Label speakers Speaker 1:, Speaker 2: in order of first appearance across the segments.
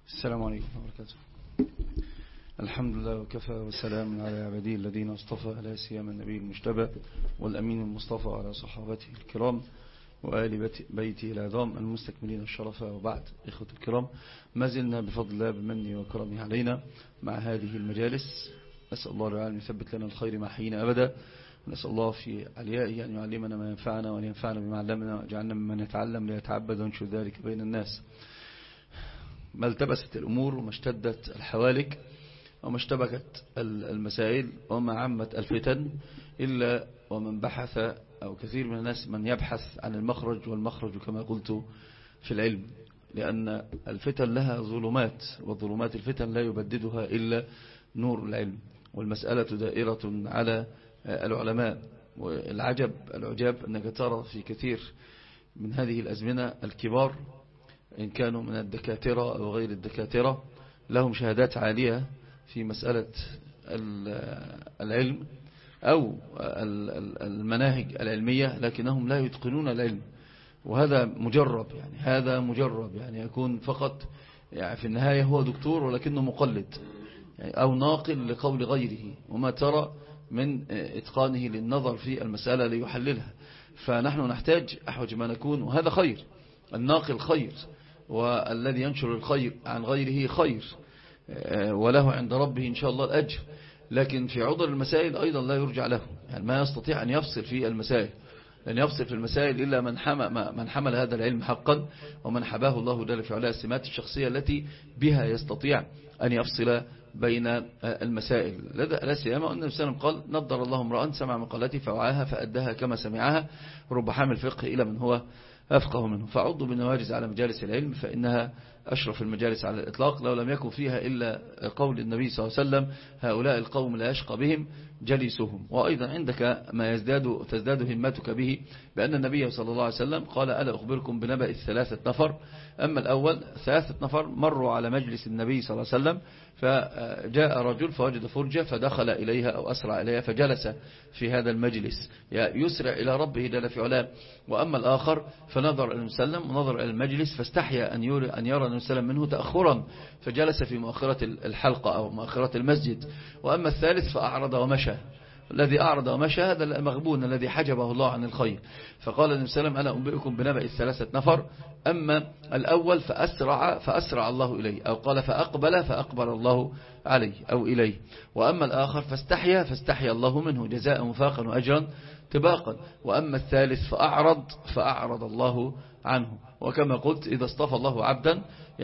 Speaker 1: السلام عليكم ورحمة الله وبركاته. الحمد لله وكفى وسلام على عباده الذين اصطفى، لا سيما النبي المجتبى والأمين المصطفى على صحابته الكرام وآل بيته العظام المستكملين الشرف. وبعد، إخوة الكرام، ما زلنا بفضل الله بمنه وكرمه علينا مع هذه المجالس. نسأل الله العالم يثبت لنا الخير ما حينا أبدا، ونسأل الله في عليائه أن يعلمنا ما ينفعنا وأن ينفعنا بما علمنا، وجعلنا ممن يتعلم ليتعبد وينشر ذلك بين الناس. ما التبست الأمور وما اشتدت الحوالك وما اشتبكت المسائل وما عمت الفتن إلا ومن بحث، أو كثير من الناس من يبحث عن المخرج، والمخرج كما قلت في العلم، لأن الفتن لها ظلمات، وظلمات الفتن لا يبددها إلا نور العلم، والمسألة دائرة على العلماء. والعجب العجاب أنك ترى في كثير من هذه الأزمنة الكبار، إن كانوا من الدكاترة أو غير الدكاترة، لهم شهادات عالية في مسألة العلم أو المناهج العلمية، لكنهم لا يتقنون العلم. وهذا مجرب، هذا مجرب، يكون فقط في النهاية هو دكتور ولكنه مقلد، أو ناقل لقول غيره، وما ترى من إتقانه للنظر في المسألة ليحللها. فنحن نحتاج أحوج ما نكون، وهذا خير، الناقل خير، والذي ينشر الخير عن غيره خير، وله عند ربه إن شاء الله الأجر. لكن في عذر المسائل أيضا لا يرجع له، ما يستطيع أن يفصل في المسائل، لن يفصل في المسائل إلا من حمل هذا العلم حقا، ومن حباه الله جل في علاه السمات الشخصية التي بها يستطيع أن يفصل بين المسائل. لا سيما أن النبي صلى الله عليه وسلم قال: نضر الله امرأ سمع مقالتي فوعاها فأداها كما سمعها، رب حامل فقه إلى من هو أفقه منه. فعضوا بنواجز على مجالس العلم، فإنها أشرف المجالس على الإطلاق، لو لم يكن فيها إلا قول النبي صلى الله عليه وسلم: هؤلاء القوم لا يشقى بهم جليسهم. وأيضا عندك ما تزداد همتك به، بأن النبي صلى الله عليه وسلم قال: ألا أخبركم بنبأ الثلاثة نفر؟ أما الأول، ثلاثة نفر مروا على مجلس النبي صلى الله عليه وسلم، فجاء رجل فوجد فرجة فدخل إليها أو أسرع إليها فجلس في هذا المجلس يسرع إلى ربه جل في علاه. وأما الآخر فنظر إلى المسلم ونظر إلى المجلس فاستحيا أن يرى المسلم منه تأخرا، فجلس في مؤخرة الحلقة أو مؤخرة المسجد. وأما الثالث فأعرض ومشى. الذي أعرض ومشى هذا المغبون الذي حجبه الله عن الخير. فقال النبي صلى الله عليه وسلم: أنا أنبئكم بنبأ الثلاثة نفر. أما الأول فأسرع الله إليه، أو قال فأقبل الله عليه أو إليه. وأما الآخر فاستحيا الله منه جزاء وفاقا وأجرا طباقا. وأما الثالث فأعرض الله عنه. وكما قلت، إذا اصطفى الله عبدا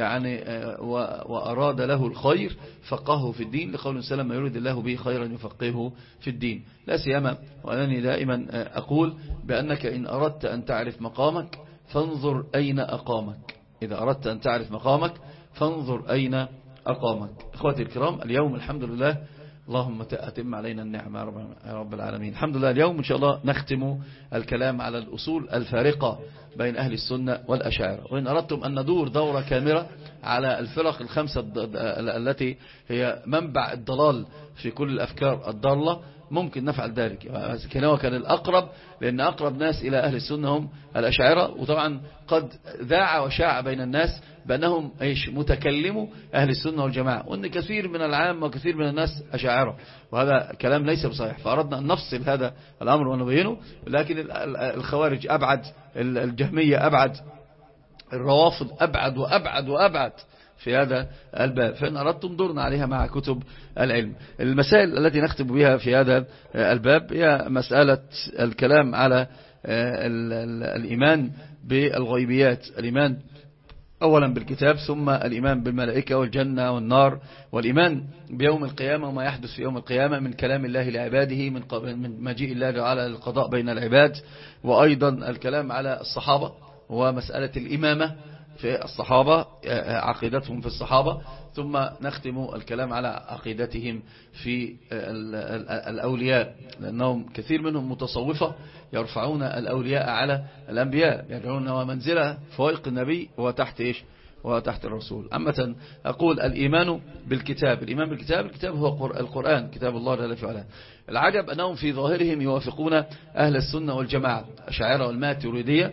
Speaker 1: وأراد له الخير فقهه في الدين، لقول سلم: ما يريد الله به خيرا يفقهه في الدين. لا سيما وأنني دائما أقول بأنك إن أردت أن تعرف مقامك فانظر أين أقامك. إذا أردت أن تعرف مقامك فانظر أين أقامك. إخواتي الكرام، اليوم الحمد لله، اللهم أتم علينا النعمة يا رب العالمين. الحمد لله، اليوم إن شاء الله نختم الكلام على الأصول الفارقة بين أهل السنة والأشاعرة. وإن أردتم أن ندور دورة كاملة على الفرق الخمسة التي هي منبع الضلال في كل الأفكار الضالة، ممكن نفعل ذلك. كان الأقرب، لأن أقرب ناس إلى أهل السنة هم الأشاعرة. وطبعا قد ذاع وشاع بين الناس بأنهم متكلموا أهل السنة والجماعة، وأن كثير من العام وكثير من الناس أشاعرة، وهذا كلام ليس بصحيح. فأردنا أن نفصل هذا الأمر ونبينه. لكن الخوارج أبعد، الجهمية أبعد، الروافض أبعد وأبعد وأبعد في هذا الباب. فإن أردتم دورنا عليها مع كتب العلم. المسائل التي نختم بها في هذا الباب هي مسألة الكلام على الإيمان بالغيبيات، الإيمان أولا بالكتاب، ثم الإيمان بالملائكة والجنة والنار، والإيمان بيوم القيامة وما يحدث في يوم القيامة من كلام الله لعباده، من مجيء الله على القضاء بين العباد. وأيضا الكلام على الصحابة ومسألة الإمامة في الصحابة، عقيدتهم في الصحابة. ثم نختم الكلام على عقيدتهم في الأولياء، لأنهم كثير منهم متصوفة يرفعون الأولياء على الأنبياء، يدعون ومنزلة فوق النبي وتحت وتحت الرسول. أما أقول الإيمان بالكتاب، الإيمان بالكتاب، الكتاب هو القرآن، كتاب الله جل في علاه. العجب أنهم في ظاهرهم يوافقون أهل السنة والجماعة، الأشاعرة والماتريدية،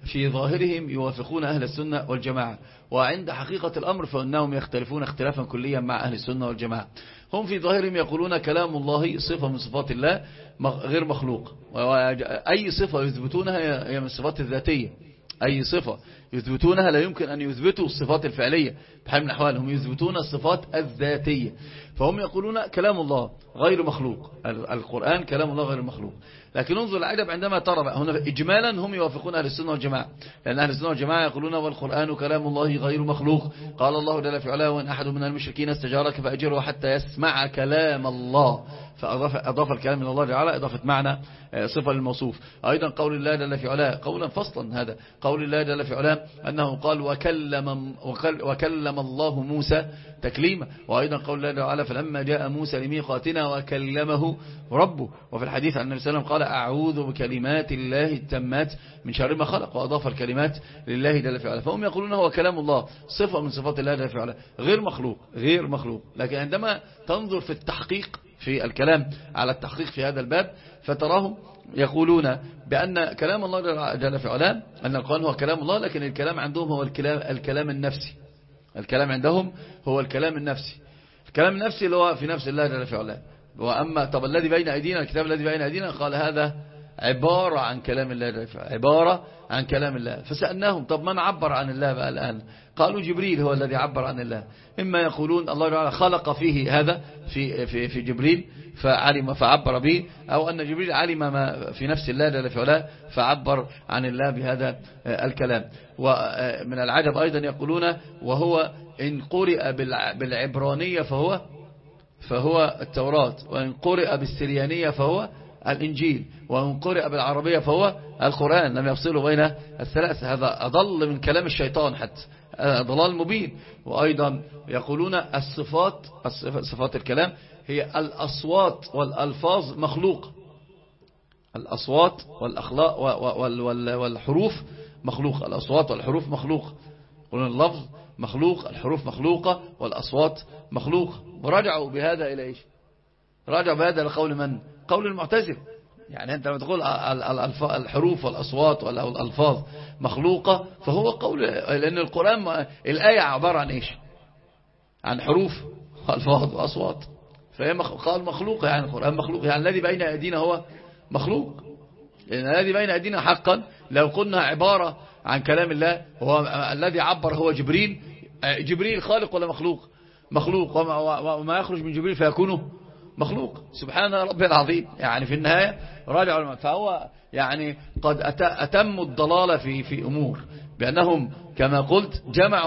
Speaker 1: في ظاهرهم يوافقون أهل السنة والجماعة، وعند حقيقة الأمر فإنهم يختلفون اختلافا كليا مع أهل السنة والجماعة. هم في ظاهرهم يقولون كلام الله صفة من صفات الله غير مخلوق، أي صفة يثبتونها هي من الصفات الذاتية، أي صفة يثبتونها لا يمكن أن يثبتوا الصفات الفعلية بحال من الأحوال، هم يثبتون الصفات الذاتية. فهم يقولون كلام الله غير مخلوق، القرآن كلام الله غير مخلوق. لكن انظر العجب عندما ترى هنا إجمالا هم يوافقون أهل السنة والجماعة، لأن أهل السنة والجماعة يقولون والقرآن كلام الله غير مخلوق. قال الله جل في علاه وإن أحد من المشركين استجارك فأجره حتى يسمع كلام الله، فأضاف الكلام من الله تعالى إضافة معنى صفة للموصوف. أيضا قول الله جل في علاه قولا فصلا، هذا قول الله جل في علاه أنه قال وكلم الله موسى تكليما. وأيضا قول الله تعالى فلما جاء موسى لميقاتنا وكلمه ربه. وفي الحديث عن النبي صلى الله عليه وسلم قال أعوذ بكلمات الله التامات من شر ما خلق، وأضاف الكلمات لله جل في علاه. فهم يقولون هو كلام الله صفة من صفات الله جل في علاه غير مخلوق، غير مخلوق. لكن عندما تنظر في التحقيق في الكلام على التحقيق في هذا الباب فتراهم يقولون بأن كلام الله جل في علاه أن القرآن هو كلام الله، لكن الكلام عندهم هو الكلام النفسي. الكلام عندهم هو الكلام النفسي، الكلام النفسي اللي هو في نفس الله جل في علاه. وأما طب الذي بين أيدينا، الكتاب الذي بين أيدينا، قال هذا عبارة عن كلام الله جل في علاه، عبارة عن كلام الله. فسألناهم طب من عبر عن الله بقى الآن؟ قالوا جبريل هو الذي عبر عن الله. إما يقولون الله تعالى خلق فيه هذا في جبريل فعلم فعبر به، أو أن جبريل علم ما في نفس الله جل في علاه فعبر عن الله بهذا الكلام. ومن العجب أيضا يقولون وهو إن قرئ بالعبرانية فهو التوراة، وإن قرئ بالسريانية فهو الإنجيل، وإن قرئ بالعربية فهو القرآن. لم يفصلوا بين الثلاثة. هذا أضل من كلام الشيطان حتى، ضلال مبين. وأيضا يقولون صفات الكلام هي الأصوات والألفاظ مخلوق، الأصوات والأخلاق والحروف مخلوق، الأصوات والحروف مخلوق. يقولون اللفظ مخلوق، الحروف مخلوقة، والأصوات مخلوقة. ورجعوا بهذا إلى إيش؟ رجعوا بهذا لقول من؟ قول المعتزلة. يعني أنت لما تقول الحروف والأصوات والألفاظ مخلوقة فهو قول، لأن القرآن الآية عبارة عن إيش؟ عن حروف وألفاظ وأصوات، فهي قال مخلوقة، يعني القرآن مخلوق، يعني الذي بين أيدينا هو مخلوق. لأن الذي بين أيدينا حقا لو قلنا عبارة عن كلام الله، هو الذي عبر هو جبريل. جبريل خالق ولا مخلوق؟ مخلوق. وما يخرج من جبريل فيكونه مخلوق. سبحان ربي العظيم. يعني في النهاية راجع، فهو يعني قد أتموا الضلالة في أمور، بأنهم كما قلت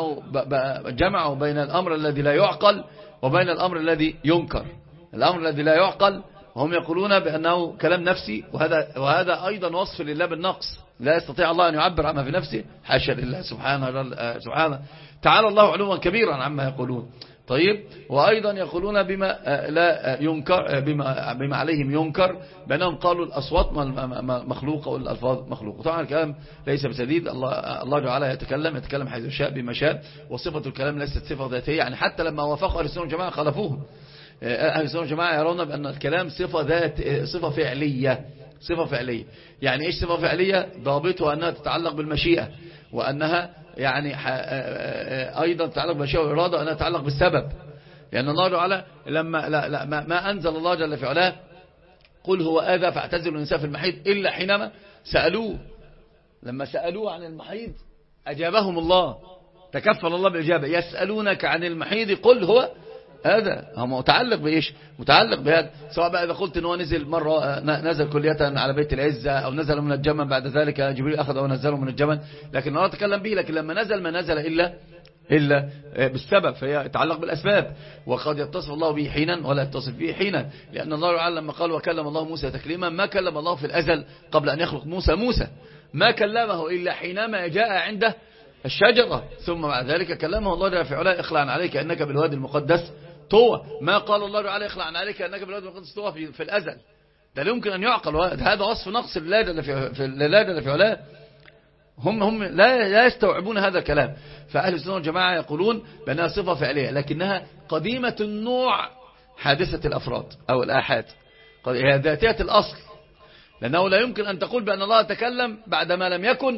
Speaker 1: جمعوا بين الأمر الذي لا يعقل وبين الأمر الذي ينكر. الأمر الذي لا يعقل هم يقولون بأنه كلام نفسي، وهذا أيضا وصف لله بالنقص، لا يستطيع الله أن يعبر عما في نفسه، حاشا لله سبحانه تعالى الله علوا كبيرا عما يقولون. طيب، وأيضا يقولون بما لا ينكر، بما عليهم ينكر، بأنهم قالوا الأصوات مخلوقة والألفاظ مخلوقة. طبعا الكلام ليس بسديد، الله تعالى يتكلم حيث شاء بما شاء، وصفة الكلام ليست صفة ذاتية. يعني حتى لما وافقوا أهل السنة والجماعة خالفوهم. أهل السنة والجماعة يرون بأن الكلام صفة فعلية. صفة فعلية يعني إيش صفة فعلية؟ ضابطها أنها تتعلق بالمشيئة، وأنها يعني أيضا تتعلق بالمشيئة والإرادة، أنها تتعلق بالسبب. لأن الله تعالى لما ما أنزل الله جل في علاه قل هو آذى فاعتزلوا النساء في المحيض إلا حينما سألوه. لما سألوه عن المحيض أجابهم الله، تكفل الله بالإجابة. يسألونك عن المحيض قل هو هذا، هو متعلق بإيش؟ متعلق بهذا. سواء بقى إذا قلت إن هو نزل مرة، نزل كلية على بيت العزة، أو نزل من الجمل بعد ذلك جبريل أخذ ونزله من الجمل، لكن الله تكلم به. لكن لما نزل ما نزل إلا بالسبب، فهي يتعلق بالأسباب. وقد يتصف الله به حينا ولا يتصف به حينا، لأن الله تعالى لما قال وكلم الله موسى تكليما، ما كلم الله في الأزل قبل أن يخلق موسى ما كلمه إلا حينما جاء عنده الشجرة، ثم بعد ذلك كلمه الله جل في علاه اخلع عليك أنك بالوادي المقدس طوى. ما قال الله تعالى اخلع عليك أنك بالوادي المقدس طوى في الأزل. ده لا يمكن أن يعقل، هذا وصف نقص لله جل في علاه. هم لا يستوعبون هذا الكلام. فأهل السنة والجماعة يقولون بأنها صفة فعلية، لكنها قديمة النوع، حادثة الأفراد أو الآحاد، هي ذاتية الأصل. لأنه لا يمكن أن تقول بأن الله تكلم بعدما لم يكن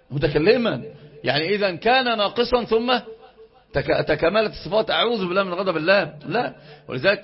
Speaker 1: متكلما، يعني إذا كان ناقصا ثم تكملت الصفات، أعوذ بالله من غضب الله. لا، ولذلك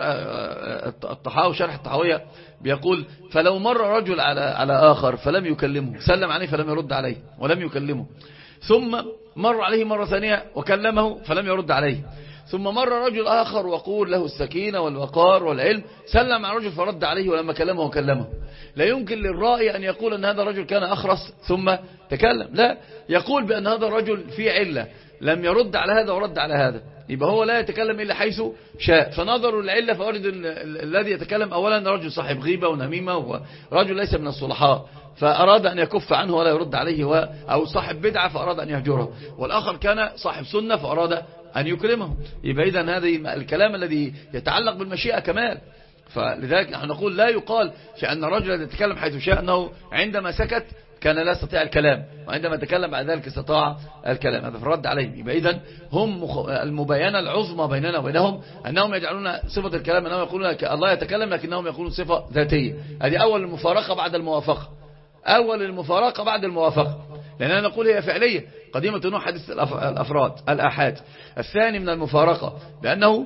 Speaker 1: الطحاوي شرح الطحاوية بيقول فلو مر رجل على آخر فلم يكلمه، سلم عليه فلم يرد عليه ولم يكلمه، ثم مر عليه مرة ثانية وكلمه فلم يرد عليه، ثم مر رجل آخر وقول له السكينة والوقار والعلم، سلم على رجل فرد عليه ولما كلمه وكلمه. لا يمكن للرائي أن يقول أن هذا الرجل كان أخرس ثم تكلم، لا، يقول بأن هذا الرجل فيه علة، لم يرد على هذا ورد على هذا، يبقى هو لا يتكلم إلا حيث شاء، فنظروا العلة فورد الذي يتكلم أولا رجل صاحب غيبة ونميمة ورجل ليس من الصلحاء، فأراد أن يكف عنه ولا يرد عليه، أو صاحب بدعة فأراد أن يهجره، والآخر كان صاحب سنة فأراد أن يكرمه. يبقى إذن هذه الكلام الذي يتعلق بالمشيئة كمال. فلذلك نحن نقول لا يقال في أن الرجل يتكلم حيث شاء أنه عندما سكت كان لا يستطيع الكلام، وعندما تكلم بعد ذلك استطاع الكلام، هذا في الرد عليهم. يبقى إذن هم المباينة العظمى بيننا وبينهم أنهم يجعلون صفة الكلام أنهم يقولون الله يتكلم لكنهم يقولون صفة ذاتية. هذه أول المفارقة بعد الموافقة، أول المفارقة بعد الموافقة، لأننا نقول هي فعلية قديمة نوع حديث الأفراد الآحاد. الثاني من المفارقة بأنه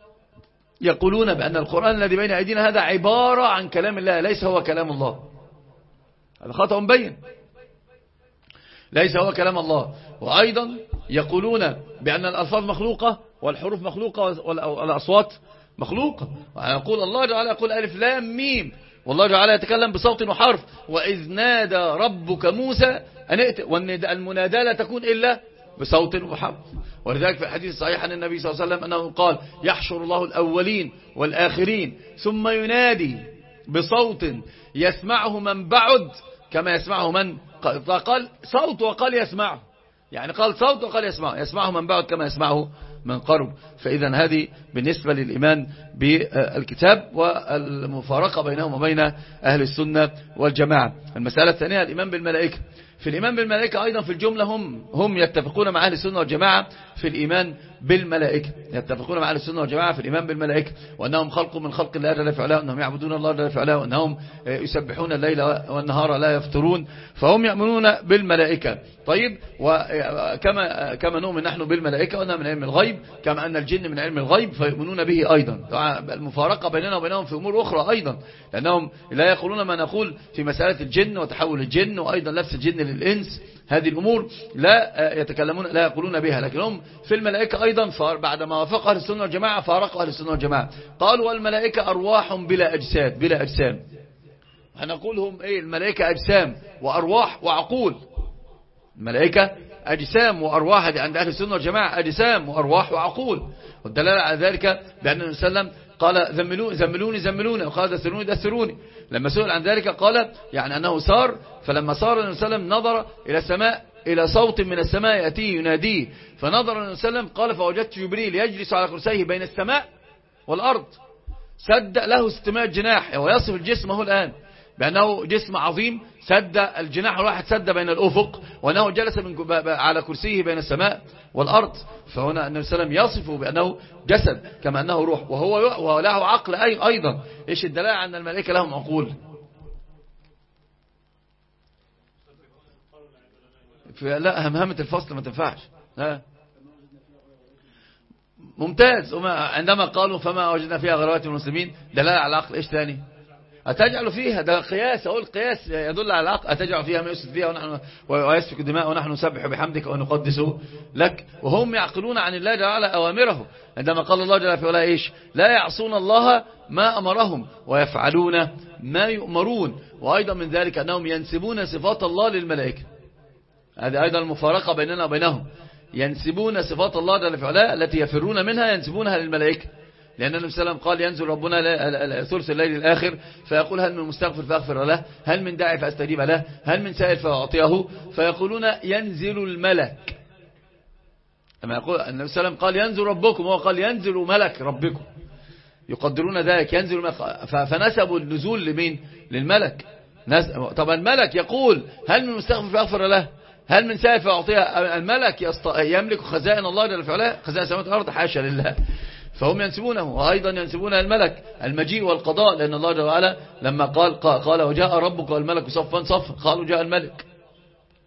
Speaker 1: يقولون بأن القرآن الذي بين أيدينا هذا عبارة عن كلام الله، ليس هو كلام الله. هذا خطأ مبين، ليس هو كلام الله. وأيضا يقولون بأن الألفاظ مخلوقة والحروف مخلوقة والأصوات مخلوقة. ويقول الله تعالى يقول ألف لام ميم، والله تعالى يتكلم بصوت وحرف، وإذ نادى ربك موسى أن ائت، والمنادى لا تكون إلا بصوت وحرف. ولذلك في الحديث الصحيح عن النبي صلى الله عليه وسلم أنه قال يحشر الله الأولين والآخرين ثم ينادي بصوت يسمعه من بعد كما يسمعه من قال صوت وقال يسمعه، يعني قال صوت وقال يسمعه من بعد كما يسمعه من قرب. فإذا هذه بالنسبة للإيمان بالكتاب والمفارقة بينهم وبين أهل السنة والجماعة. المسألة الثانية الإيمان بالملائكة. في الإيمان بالملائكة أيضا في الجملة هم يتفقون مع أهل السنة والجماعة في الإيمان بالملائكة، يتفقون مع أهل السنة والجماعة في الإيمان بالملائكة، وأنهم خلق من خلق الله جل وعلا، وأنهم يعبدون الله جل وعلا، وأنهم يسبحون الليل والنهار لا يفترون، فهم يؤمنون بالملائكة. طيب، وكما نؤمن نحن بالملائكة وأنها من علم الغيب، كما أن الجن من علم الغيب فيؤمنون به أيضا. المفارقة بيننا وبينهم في أمور أخرى أيضا، لأنهم لا يقولون ما نقول في مسألة الجن وتحول الجن وأيضا لبس الجن للإنس، هذه الأمور لا يتكلمون لا يقولون بها. لكنهم في الملائكة أيضا بعد ما وافق أهل السنة والجماعة فارقوا أهل السنة والجماعة، قالوا والملائكة أرواح بلا أجساد بلا أجسام. هنقول هم إيه؟ الملائكة أجسام وأرواح وعقول. الملائكة أجسام وأرواح عند أهل السنة والجماعة، أجسام وأرواح وعقول. والدلالة على ذلك بأن النبي صلى الله عليه وسلم قال زملوني وقال دثروني. لما سئل عن ذلك قال يعني أنه سار، فلما سار النبي صلى الله عليه وسلم نظر إلى السماء، إلى صوت من السماء يأتيه يناديه، فنظر النبي صلى الله عليه وسلم قال فوجدت جبريل يجلس على كرسيه بين السماء والأرض، سد له 600 جناح، ويصف الجسم هو الآن بأنه جسم عظيم، سد الجناح الواحد سد بين الأفق، وأنه جلس على كرسيه بين السماء والأرض. فهنا النبي صلى الله عليه وسلم يصفه بأنه جسد كما أنه روح، وهو له عقل أيضا. إيش الدلالة على أن الملائكة لهم عقول؟ لا، همهمة الفصل ما تنفعش. لا. ممتاز. عندما قالوا فما وجدنا فيها غيرات المسلمين، دلالة على العقل. إيش ثاني؟ أتجعل فيها، ده قياس، أقول قياس يدل على العقل. أتجعل فيها ما يسفك فيها ويسفك الدماء ونحن نسبح بحمدك ونقدس لك. وهم يعقلون عن الله جل وعلا أوامره، عندما قال الله جل وعلا إيش؟ لا يعصون الله ما أمرهم ويفعلون ما يؤمرون. وأيضا من ذلك أنهم ينسبون صفات الله للملائكة، هذه أيضا المفارقة بيننا وبينهم، ينسبون صفات الله جل وعلا التي يفرون منها ينسبونها للملائكة، لأن النبي صلى الله عليه وسلم قال ينزل ربنا ثلث الليل الآخر فيقول هل من مستغفر فأغفر له، هل من داعي فأستجيب له، هل من سائل فأعطيه، فيقولون ينزل الملك. لما يقول النبي صلى الله عليه وسلم قال ينزل ربكم، هو قال ينزل ملك ربكم، يقدرون ذلك ينزل ملك، فنسبوا النزول لمين؟ للملك. طب الملك يقول هل من مستغفر فأغفر له، هل من سائل فأعطيه. الملك يملك خزائن الله جل وعلا، خزائن السماوات والأرض، حاشا لله. فهم ينسبونه، وأيضا ينسبون الملك المجيء والقضاء، لأن الله جل وعلا لما قال وجاء ربك والملك صفا صفا، قالوا جاء الملك.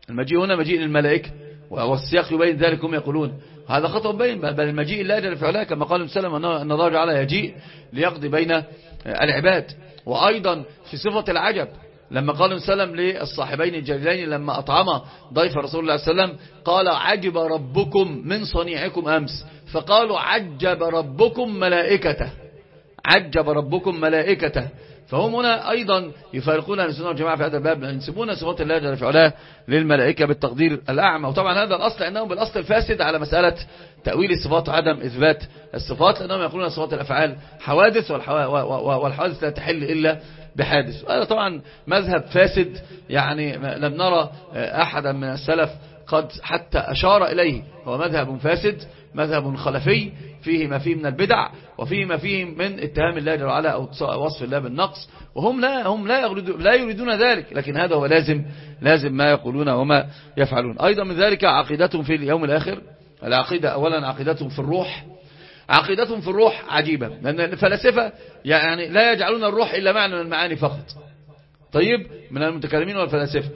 Speaker 1: المجيء هنا مجيء للملائكة، والسياق يبين ذلك. هم يقولون هذا خطأ بين، بل المجيء لا جل في علاه كما قال السلام أن الله تعالى يجيء ليقضي بين العباد. وأيضا في صفة العجب لما قال السلام للصاحبين الجليلين لما أطعم ضيف رسول الله صلى الله عليه وسلم قال عجب ربكم من صنيعكم أمس، فقالوا عجب ربكم ملائكته، عجب ربكم ملائكته. فهم هنا أيضا يفارقون أهل السنة والجماعة في هذا الباب، ينسبون صفات الله جل في علاه للملائكة بالتقدير الأعمى. وطبعا هذا الأصل أنهم بالأصل الفاسد على مسألة تأويل الصفات وعدم إثبات الصفات، لأنهم يقولون صفات الأفعال حوادث، والحوادث لا تحل إلا بحادث. وهذا طبعا مذهب فاسد، يعني لم نرى أحدا من السلف قد حتى أشار إليه. هو مذهب فاسد، مذهب خلفي، فيه ما فيه من البدع، وفيه ما فيه من اتهام الله جل وعلا أو وصف الله بالنقص، وهم لا يريدون ذلك، لكن هذا هو لازم ما يقولون وما يفعلون. أيضا من ذلك عقيدتهم في اليوم الآخر. العقيدة أولا عقيدتهم في الروح. عقيدتهم في الروح عجيبة، لأن الفلاسفة يعني لا يجعلون الروح إلا معنى من المعاني فقط. طيب من المتكلمين والفلاسفة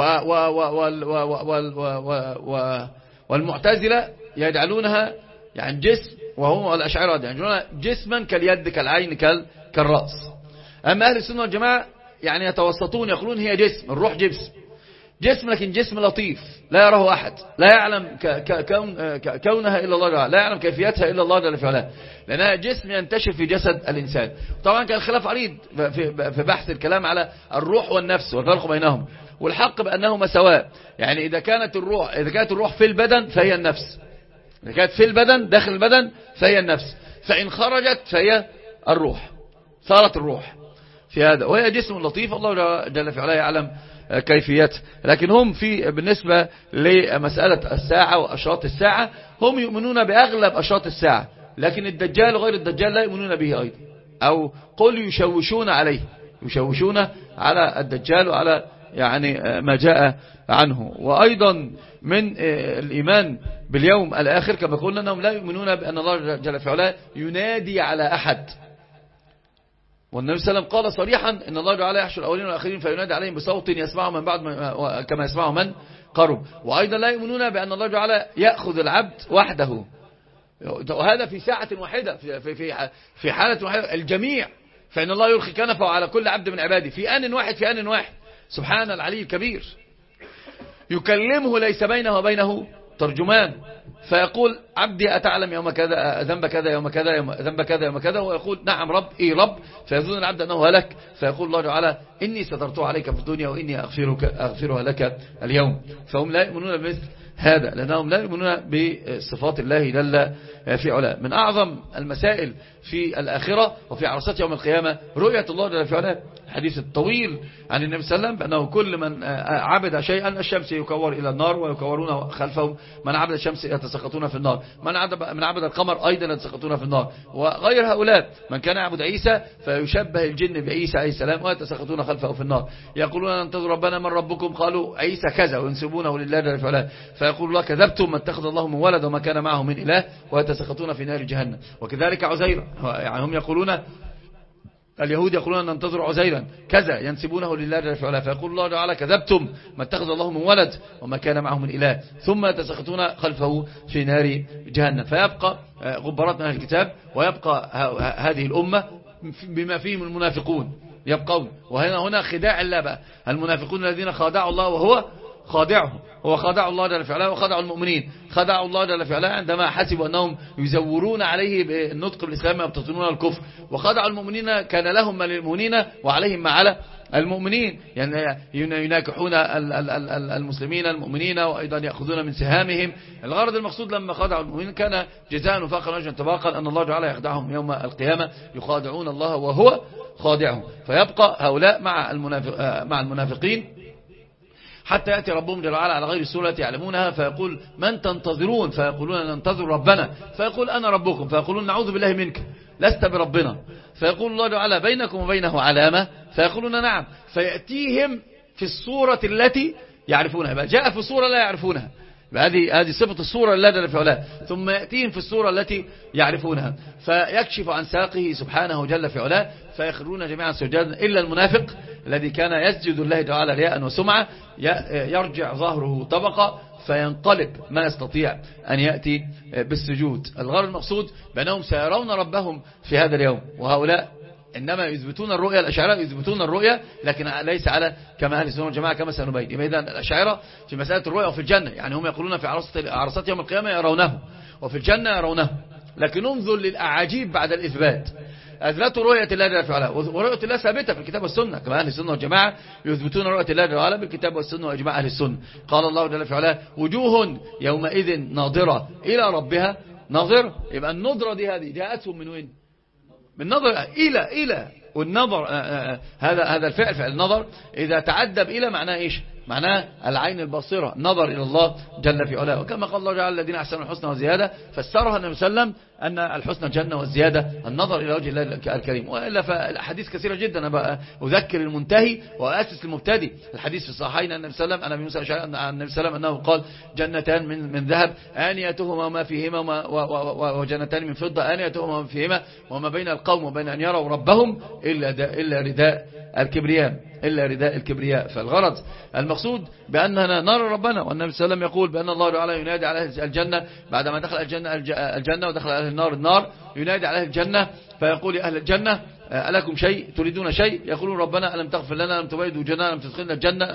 Speaker 1: والمعتزلة يجعلونها يعني جسم، وهم والأشاعرة يجعلونها جسما كاليد كالعين كالرأس. أما أهل السنة والجماعة يعني يتوسطون يقولون هي جسم، الروح جسم لكن جسم لطيف لا يراه أحد، لا يعلم كونها إلا الله جل، لا يعلم كيفيتها إلا الله جل في علاه، لأنها جسم ينتشر في جسد الإنسان. طبعا كان الخلاف عريض في بحث الكلام على الروح والنفس والفرق بينهم، والحق بأنهما سواء. يعني إذا كانت الروح في البدن فهي النفس، إذا كانت في البدن داخل البدن فهي النفس، فإن خرجت فهي الروح، صارت الروح في هذا، وهي جسم لطيف الله جل في علاه يعلم كيفيته. لكن هم بالنسبة لمسألة الساعة وأشراط الساعة هم يؤمنون بأغلب أشراط الساعة، لكن الدجال وغير الدجال لا يؤمنون به أيضا، أو قل يشوشون عليه، يشوشون على الدجال وعلى يعني ما جاء عنه. وأيضا من الإيمان باليوم الآخر كما قلنا أنهم لا يؤمنون بأن الله جل في علاه ينادي على أحد، والنبي صلى الله عليه وسلم قال صريحا إن الله تعالى يحشر الأولين والآخرين فينادي عليهم بصوت يسمعه من بعد كما يسمعه من قرب. وأيضا لا يؤمنون بأن الله تعالى يأخذ العبد وحده، وهذا في ساعة واحدة، في حالة واحدة الجميع، فإن الله يلقي كنفه على كل عبد من عباده في آن واحد سبحان العلي الكبير، يكلمه ليس بينه وبينه ترجمان، فيقول عبدي أتعلم يوم كذا ذنب كذا يوم كذا ذنب كذا يوم كذا، ويقول نعم رب إيه رب، فيظن العبد أنه هلك، فيقول الله تعالى إني سترته عليك في الدنيا وإني أغفرها لك اليوم. فهم لا يؤمنون بمثل هذا، لأنهم لا يؤمنون بصفات الله جل في علاه. من أعظم المسائل في الآخرة وفي عرصات يوم القيامة رؤية الله جل في علاه. الحديث الطويل عن النبي صلى الله عليه وسلم بأنه كل من عبد شيئا الشمس يكور إلى النار ويكورون خلفهم، من عبد الشمس يتسقطون في النار، من عبد القمر أيضا يتسقطون في النار، وغير هؤلاء من كان يعبد عيسى فيشبه الجن بعيسى عليه السلام ويتسقطون خلفه في النار. يقولون انتظروا ربنا من ربكم، قالوا عيسى كذا وينسبونه لله جل في علاه، فيقول الله كذبتم ما اتخذ الله من ولد وما كان معه من إله ويتسقطون في نار جهنم. وكذلك عزير، يعني هم يقولون اليهود يقولون أن ننتظر عزيرا كذا ينسبونه لله جل في علاه، فيقول الله تعالى كذبتم ما اتخذ الله من ولد وما كان معه من إله، ثم يتسقطون خلفه في نار جهنم. فيبقى غبارات من أهل الكتاب، ويبقى هذه الأمة بما فيهم المنافقون يبقون. وهنا خداع الله بقى، المنافقون الذين خادعوا الله وهو خادعهم، هو خادع الله جل في علاه وخادع المؤمنين. خدعوا الله جل في علاه عندما حسبوا أنهم يزورون عليه بالنطق بالإسلام ويبتطنون الكفر، وخدعوا المؤمنين كان لهم ما للمؤمنين وعليهم ما على المؤمنين، يعني يناكحون المسلمين المؤمنين وأيضا يأخذون من سهامهم. الغرض المقصود لما خدعوا المؤمنين كان جزاء وفاقا وجها طباقا أن الله تعالى يخدعهم يوم القيامة، يخادعون الله وهو خادعهم. فيبقى هؤلاء مع المنافقين حتى يأتي ربهم جل وعلا على غير السورة يعلمونها، فيقول من تنتظرون؟ فيقولون ننتظر ربنا، فيقول أنا ربكم، فيقولون نعوذ بالله منك لست بربنا، فيقول الله جل وعلا بينكم وبينه علامة، فيقولون نعم، فيأتيهم في الصورة التي يعرفونها، بقى جاء في صورة لا يعرفونها، هذه صفة الصورة لا جل في علاه، ثم يأتيهم في الصورة التي يعرفونها، فيكشف عن ساقه سبحانه جل في علاه، فيخرون جميعا سجادا إلا المنافق الذي كان يسجد الله تعالى رياء وسمعة يرجع ظهره طبقة فينقلب ما يستطيع أن يأتي بالسجود. الغرض المقصود بأنهم سيرون ربهم في هذا اليوم. وهؤلاء إنما يثبتون الرؤية، الأشاعرة يثبتون الرؤية لكن ليس على كما أهل السنة والجماعة كما سنبين. يبقى إذن الأشاعرة في مسألة الرؤية وفي الجنة، يعني هم يقولون في عرصات يوم القيامة يرونه وفي الجنة يرونه، لكن انظر للأعاجيب بعد الإثبات. أثبتوا رؤية الله جل وعلا، ورؤية الله ثابتة في الكتاب والسنة كما أهل السنة والجماعة يثبتون رؤية الله جل وعلا بالكتاب والسنة وإجماع أهل السنة. قال الله جل وعلا وجوه يومئذ ناظرة إلى ربها ناظرة. يبقى النظرة دي هذه جاءتهم من وين؟ من نظر إلى والنظر هذا الفعل فعل النظر إذا تعدب إلى معناه إيش؟ معناه العين البصيرة، نظر إلى الله جل في علاه. وكما قال الله تعالى الذين أحسنوا الحسنى وزيادة، فسرها النبي صلى الله عليه وسلم أن الحسنى الجنة والزيادة النظر إلى وجه الله الكريم. وإلا فالحديث كثيرة جدا. أنا بقى أذكر المنتهي وأسس المبتدي. الحديث في الصحيحين أن النبي صلى الله عليه وسلم أنا بموسى عن النبي صلى الله عليه وسلم أنه قال جنتان من ذهب آنيتهما وما فيهما وجنتان من فضة آنيتهما وما فيهما وما بين القوم وبين أن يروا ربهم إلا رداء الكبرياء. فالغرض المقصود بأننا نرى ربنا. والنبي صلى الله عليه وسلم يقول بأن الله تعالى ينادي على أهل الجنة بعدما دخل الجنة ودخل أهل النار ينادي على أهل الجنة فيقول يا أهل الجنة ألكم شيء تريدون شيء؟ يقولون ربنا ألم تغفر لنا، ألم تبيد وجهنا، ألم تدخلنا الجنة،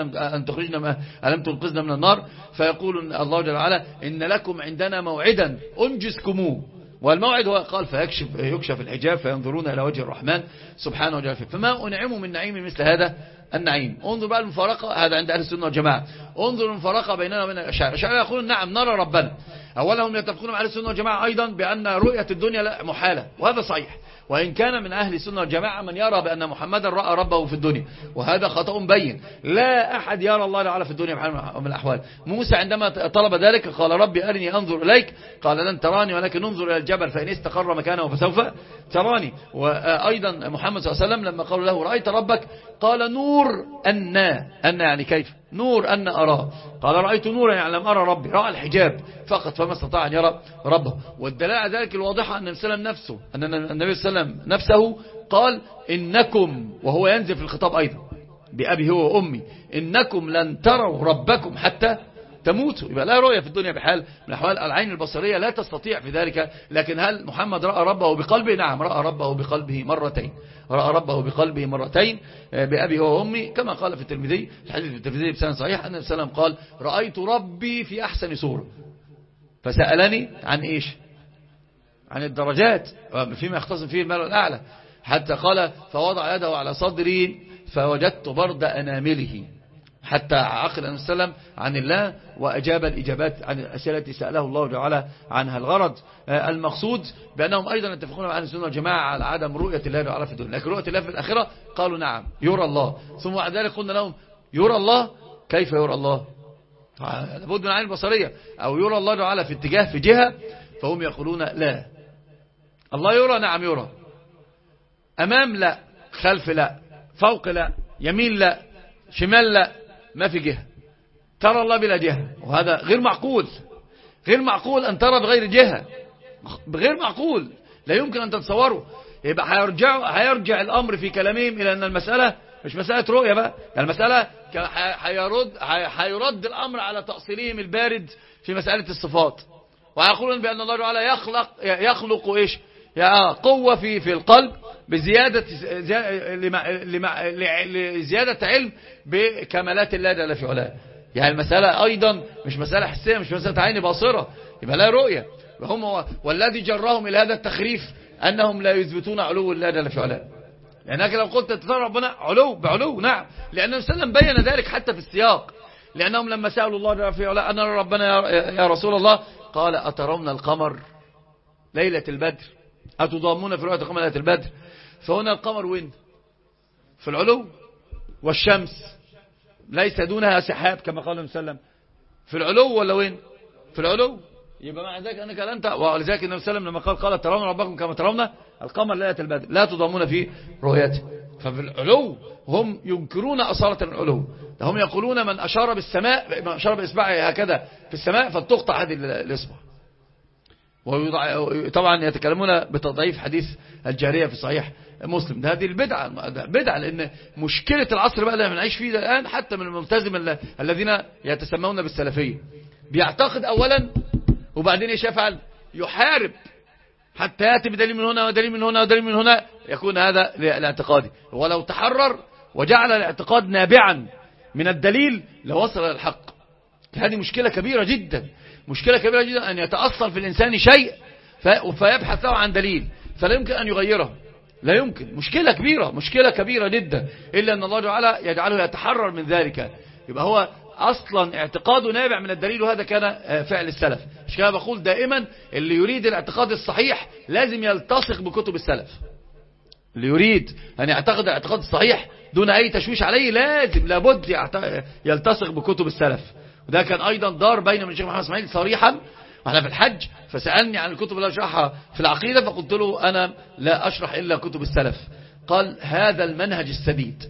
Speaker 1: ألم تنقذنا من النار؟ فيقول الله جل وعلا إن لكم عندنا موعدا أنجزكموه. والموعد هو قال يكشف الحجاب فينظرون إلى وجه الرحمن سبحانه وتعالى. فما أنعموا من نعيم مثل هذا النعيم. انظر بقى المفارقة، هذا عند أهل السنة والجماعة. انظر المفارقة بيننا وبين الأشاعرة. الأشاعرة يقولون نعم نرى ربنا. أولا هم يتفقون مع أهل السنة والجماعة أيضا بأن رؤية الدنيا لا محالة، وهذا صحيح. وإن كان من أهل السنة والجماعة من يرى بأن محمدا رأى ربه في الدنيا، وهذا خطأ بين. لا أحد يرى الله تعالى في الدنيا بحال من الأحوال. موسى عندما طلب ذلك قال ربي أرني أنظر إليك، قال لن تراني ولكن انظر إلى الجبل فإن استقر مكانه فسوف تراني. وأيضا محمد صلى الله عليه وسلم لما قالوا له رأيت ربك قال نور أن يعني كيف نور أن أراه؟ قال رأيت نورا يعني لم أرى ربي، رأى الحجاب فقط فما استطاع أن يرى ربه. والدلالة على ذلك الواضحة أن النبي صلى الله عليه وسلم نفسه قال إنكم، وهو ينزل في الخطاب أيضا بأبي هو وأمي، إنكم لن تروا ربكم حتى تموتوا. يبقى لا رؤية في الدنيا بحال من الأحوال. العين البصرية لا تستطيع في ذلك. لكن هل محمد رأى ربه بقلبه؟ نعم رأى ربه بقلبه مرتين، رأى ربه بقلبه مرتين بأبي هو وأمي كما قال في الترمذي، الحديث في الترمذي بسند صحيح أن النبي صلى الله عليه وسلم قال رأيت ربي في أحسن صورة فسألني عن إيش؟ عن الدرجات فيما يختصم فيه المال الأعلى، حتى قال فوضع يده على صدري فوجدت برد أنامله، حتى عقل النبي صلى الله عليه وسلم عن الله وأجاب الإجابات عن الأسئلة التي سأله الله تعالى عنها. الغرض المقصود بأنهم أيضا يتفقون مع أهل السنة والجماعة على عدم رؤية الله تعالى في الدنيا، لكن رؤية الله في الآخرة قالوا نعم يرى الله. ثم بعد ذلك قلنا لهم يرى الله، كيف يرى الله؟ لابد من عين البصرية، أو يرى الله تعالى في اتجاه في جهة، فهم يقولون لا الله يرى. نعم يرى، أمام لا، خلف لا، فوق لا، يمين لا، شمال لا، ما في جهة. ترى الله بلا جهة، وهذا غير معقول. غير معقول أن ترى بغير جهة، غير معقول، لا يمكن أن تتصوره. يبقى هيرجع الأمر في كلامهم إلى أن المسألة مش مسألة رؤية بقى، المسألة هيرد الأمر على تأصيلهم البارد في مسألة الصفات، ويقولون بأن الله تعالى يخلق إيش؟ قوة في القلب بزيادة لزيادة علم بكمالات الله جل في علاه. يعني المسألة أيضا مش مسألة حسية، مش مسألة عين باصرة، يبقى لا رؤية. والذي جرهم إلى هذا التخريف أنهم لا يثبتون علو الله جل في علاه. لأنك لو قلت ترى ربنا علو بعلو، نعم، لأن النبي صلى الله عليه وسلم بين ذلك حتى في السياق. لأنهم لما سألوا الله جل في علاه أن نرى ربنا يا رسول الله، قال أترون القمر ليلة البدر؟ أتضامون في رؤية القمر ليلة البدر؟ فهنا القمر وين؟ في العلو، والشمس ليس دونها سحاب كما قال النبي صلى الله عليه وسلم، في العلو ولا وين؟ في العلو. يبقى معنى ذلك أنك لن ولذلك النبي صلى الله عليه وسلم لما قال ترون ربكم كما ترون القمر ليلة البدر لا تضامون في رؤيته. ففي العلو هم ينكرون أصالة العلو، هم يقولون من أشار بالسماء، من أشار بإصبعه هكذا في السماء فلتقطع هذه الإصبع. طبعا يتكلمون بتضعيف حديث الجارية في صحيح مسلم. هذه البدعة لأن مشكلة العصر بقى اللي بنعيش فيه الآن حتى من الملتزم الذين يتسمون بالسلفية بيعتقد أولا وبعدين يشفعل يحارب حتى يأتي بدليل من هنا ودليل من هنا ودليل من هنا، يكون هذا الاعتقادي. ولو تحرر وجعل الاعتقاد نابعا من الدليل لوصل إلى الحق. هذه مشكلة كبيرة جدا، مشكلة كبيرة جدا أن يتأصل في الإنسان شيء فيبحث له عن دليل فلا يمكن أن يغيره، لا يمكن. مشكلة كبيرة، مشكلة كبيرة جدا، إلا أن الله تعالى يجعله يتحرر من ذلك. يبقى هو أصلا اعتقاده نابع من الدليل، وهذا كان فعل السلف. مش كده بقول دائما اللي يريد الاعتقاد الصحيح لازم يلتصق بكتب السلف. اللي يريد أن يعتقد الاعتقاد الصحيح دون أي تشويش عليه لابد يلتصق بكتب السلف. وده كان أيضا دار بين من الشيخ محمد اسماعيل صريحا واحنا في الحج، فسألني عن الكتب اللي أشرحها في العقيدة فقلت له أنا لا أشرح إلا كتب السلف. قال هذا المنهج السديد،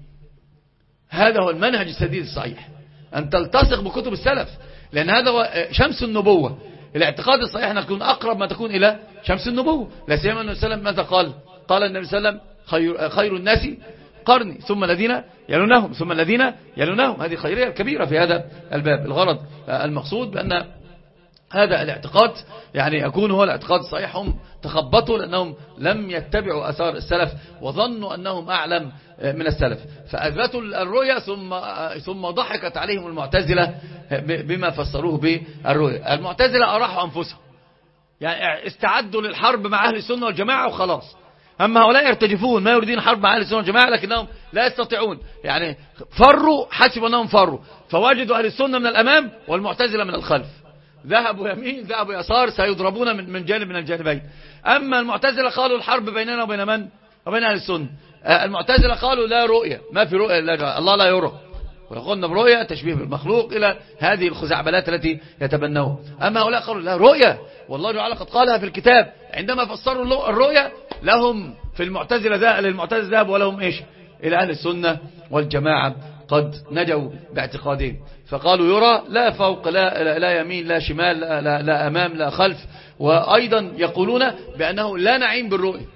Speaker 1: هذا هو المنهج السديد الصحيح، أن تلتصق بكتب السلف، لأن هذا هو شمس النبوة. الاعتقاد الصحيح أن تكون أقرب ما تكون إلى شمس النبوة. لا سيما النبي صلى الله عليه وسلم ماذا قال؟ قال النبي صلى الله عليه وسلم خير الناس قرني ثم الذين يلونهم ثم الذين يلونهم. هذه خيرية كبيرة في هذا الباب. الغرض المقصود بأن هذا الاعتقاد يعني يكون هو الاعتقاد الصحيح. هم تخبطوا لأنهم لم يتبعوا أثار السلف وظنوا أنهم أعلم من السلف، فأثبتوا الرؤيا ثم ضحكت عليهم المعتزلة بما فسروه بالرؤيا. المعتزلة أراحوا أنفسهم، يعني استعدوا للحرب مع أهل السنة والجماعة وخلاص. أما هؤلاء يرتجفون ما يريدون حرب مع أهل السنة والجماعة لكنهم لا يستطيعون، يعني فروا حسبوا أنهم فروا فوجدوا أهل السنة من الأمام والمعتزلة من الخلف، ذهبوا يمين ذهبوا يسار سيضربون من جانب من الجانبين. أما المعتزلة قالوا الحرب بيننا وبين من؟ وبين أهل السنة. المعتزلة قالوا لا رؤية، ما في رؤية، الله لا يرى، وقلنا برؤية تشبيه بالمخلوق إلى هذه الخزعبلات التي يتبنوها. أما هؤلاء قالوا لا رؤية، والله تعالى قد قالها في الكتاب. عندما فسروا الرؤية لهم في المعتزلة للمعتزلة ذهب ولهم إيش؟ إلى أهل السنة والجماعة قد نجوا باعتقادهم، فقالوا يرى لا فوق لا يمين لا شمال لا أمام لا خلف. وأيضا يقولون بأنه لا نعيم بالرؤية.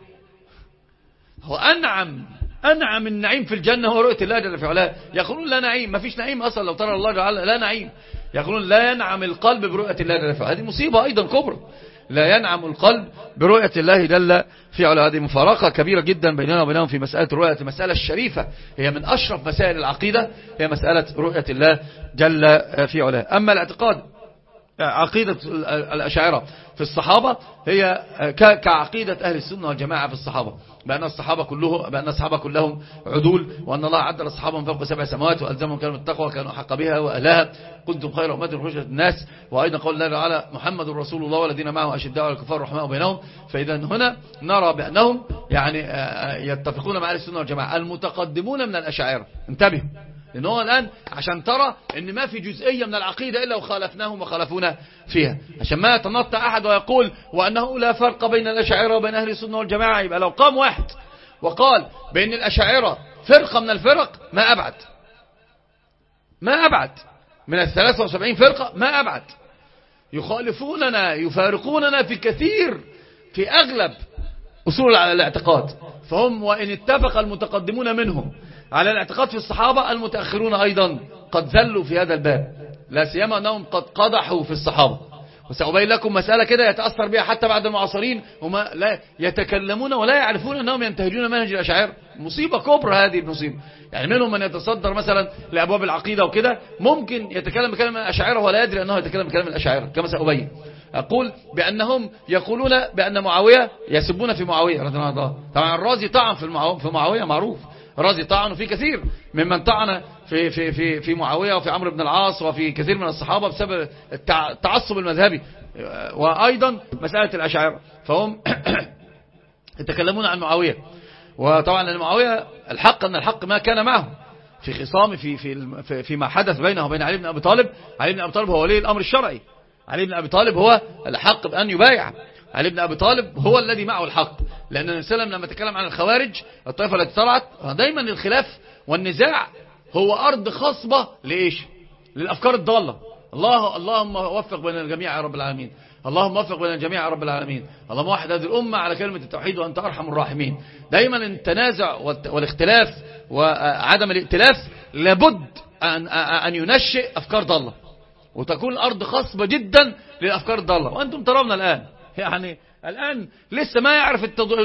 Speaker 1: هو أنعم النعيم في الجنة هو رؤية الله جل في علاه. يقولون لا نعيم، ما فيش نعيم أصلا لو ترى الله تعالى، لا نعيم. يقولون لا ينعم القلب برؤية الله جل في علاه. هذه مصيبة أيضا كبرى، لا ينعم القلب برؤية الله جل في علاه. هذه مفارقة كبيرة جدا بيننا وبينهم في مسألة الرؤية، المسألة الشريفة هي من أشرف مسائل العقيدة، هي مسألة رؤية الله جل في علاه. أما الاعتقاد عقيدة الأشاعرة في الصحابة هي كعقيدة أهل السنة والجماعة في الصحابة، بأن الصحابة كلهم عدول، وأن الله عدل الصحابة من فوق 7 سماوات وألزمهم كلمة التقوى كانوا حق بها وأهلها، كنتم خير أمة أخرجت للناس. وأيضا قول الله تعالى محمد رسول الله والذين معه أشداء على الكفار رحماء بينهم. فإذا هنا نرى بأنهم يعني يتفقون مع أهل السنة والجماعة المتقدمون من الأشاعرة. انتبهوا، لأن هو الآن عشان ترى ان ما في جزئية من العقيدة إلا وخالفناهم وخالفونا فيها، عشان ما يتنطع أحد ويقول وأنه لا فرق بين الأشاعرة وبين أهل السنة والجماعة. يبقى لو قام واحد وقال بأن الأشاعرة فرقة من الفرق ما أبعد من 73 فرقة، ما أبعد. يخالفوننا يفارقوننا في كثير في أغلب أصول الاعتقاد. فهم وإن اتفق المتقدمون منهم على الاعتقاد في الصحابة، المتأخرون أيضا قد زلوا في هذا الباب، لا سيما أنهم قد قدحوا في الصحابة. وسأبين لكم مسألة كده يتأثر بها حتى بعد المعاصرين، هم لا يتكلمون ولا يعرفون أنهم ينتهجون منهج الأشاعرة. مصيبة كبرى هذه المصيبة. يعني منهم من يتصدر مثلا لأبواب العقيدة وكده ممكن يتكلم بكلام الأشاعرة ولا يدري أنه يتكلم بكلام الأشاعرة، كما سأبين. أقول بأنهم يقولون بأن معاوية يسبون في معاوية رضي الله عنه. طبعا الرازي طعن في معاوية معروف، الرازي طعن في كثير ممن طعن في معاوية وفي عمرو بن العاص وفي كثير من الصحابة بسبب التعصب المذهبي. وأيضا مسألة الأشاعرة فهم يتكلمون عن معاوية. وطبعا معاوية الحق أن الحق ما كان معه في خصام فيما حدث بينه وبين علي بن أبي طالب. علي بن أبي طالب هو ولي الأمر الشرعي، علي بن أبي طالب هو الحق بأن يبايع، علي بن أبي طالب هو الذي معه الحق. لأن النبي صلى الله عليه وسلم لما تكلم عن الخوارج الطائفة التي طلعت، دايما الخلاف والنزاع هو أرض خصبة لإيش؟ للأفكار الضالة. اللهم وفق بين الجميع يا رب العالمين. اللهم وفق بين الجميع يا رب العالمين. اللهم وحد هذه الأمة على كلمة التوحيد وأنت أرحم الراحمين. دايما التنازع والاختلاف وعدم الائتلاف لابد أن ينشئ أفكار ضالة، وتكون الأرض خصبة جدا للأفكار الضالة. وأنتم ترون الآن، يعني الآن لسه ما يعرف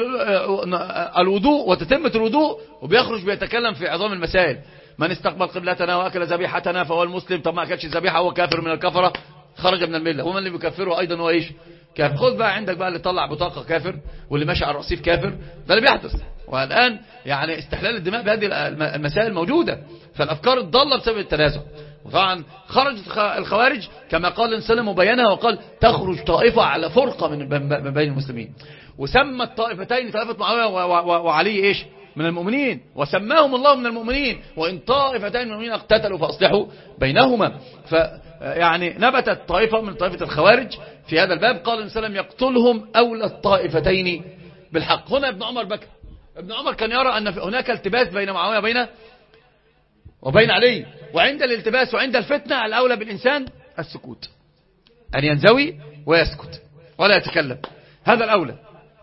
Speaker 1: الوضوء وتتمة الوضوء وبيخرج بيتكلم في عظام المسائل. من استقبل قبلتنا وأكل ذبيحتنا فهو المسلم. طب ما أكلش الذبيحة هو كافر من الكفرة، خرج من الملة. ومن اللي بيكفره أيضا هو إيش؟ كافر. خذ بقى عندك بقى اللي طلع بطاقة كافر واللي ماشي على الرصيف كافر، ده اللي بيحدث. والآن يعني استحلال الدماء بهذه المسائل موجودة. فالأفكار الضالة بسبب التنازع. وطبعا خرجت الخوارج كما قال الإنسان مبينها، وقال تخرج طائفة على فرقة من بين المسلمين، وسمى الطائفتين طائفة معاوية وعلي إيش؟ من المؤمنين، وسماهم الله من المؤمنين. وإن طائفتين من المؤمنين اقتتلوا فأصلحوا بينهما. يعني نبتت طائفة من طائفة الخوارج في هذا الباب. قال الإنسان يقتلهم أولى الطائفتين بالحق. هنا ابن عمر بكى. ابن عمر كان يرى أن هناك التباس بين معاوية وبين علي، وعند الالتباس وعند الفتنة الأولى بالإنسان السكوت، أن ينزوي ويسكت ولا يتكلم، هذا الأولى،